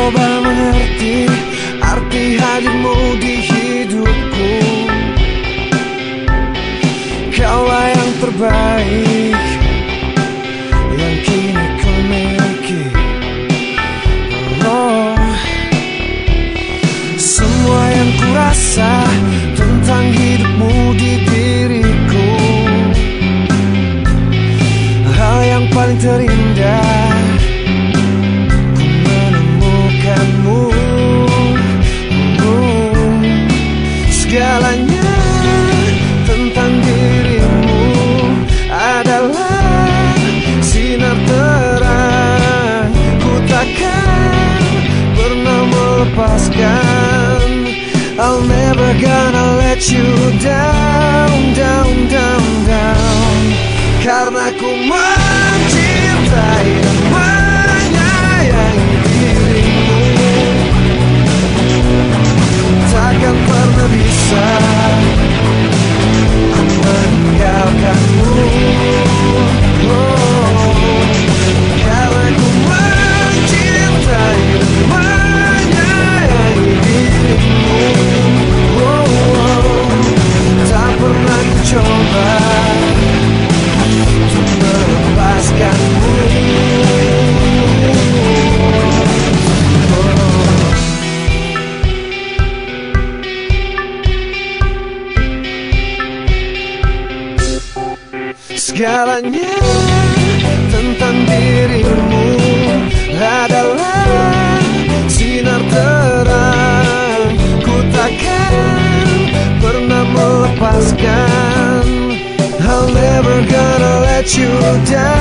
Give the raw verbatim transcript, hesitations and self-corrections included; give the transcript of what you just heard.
coba mengerti arti hadirmu di hidupku. Kaulah yang terbaik yang kini ku miliki. Oh, semua yang ku rasa tentang hidupmu di diriku, hal yang paling terindah ku menemukanmu. Oh, segalanya tentang dirimu adalah sinar terang. Ku takkan pernah melepaskan. I'll never gonna let you down, down, down, down. Karena ku mencintai dan menyayangi dirimu, takkan pernah bisa ku meninggalkanmu. Oh, karena ku mencintai dan menyayangi dirimu. Oh, oh, tak pernah ku coba untuk melepaskanmu. Segalanya tentang dirimu adalah sinar terang. Ku takkan pernah melepaskan. I'll never gonna let you down.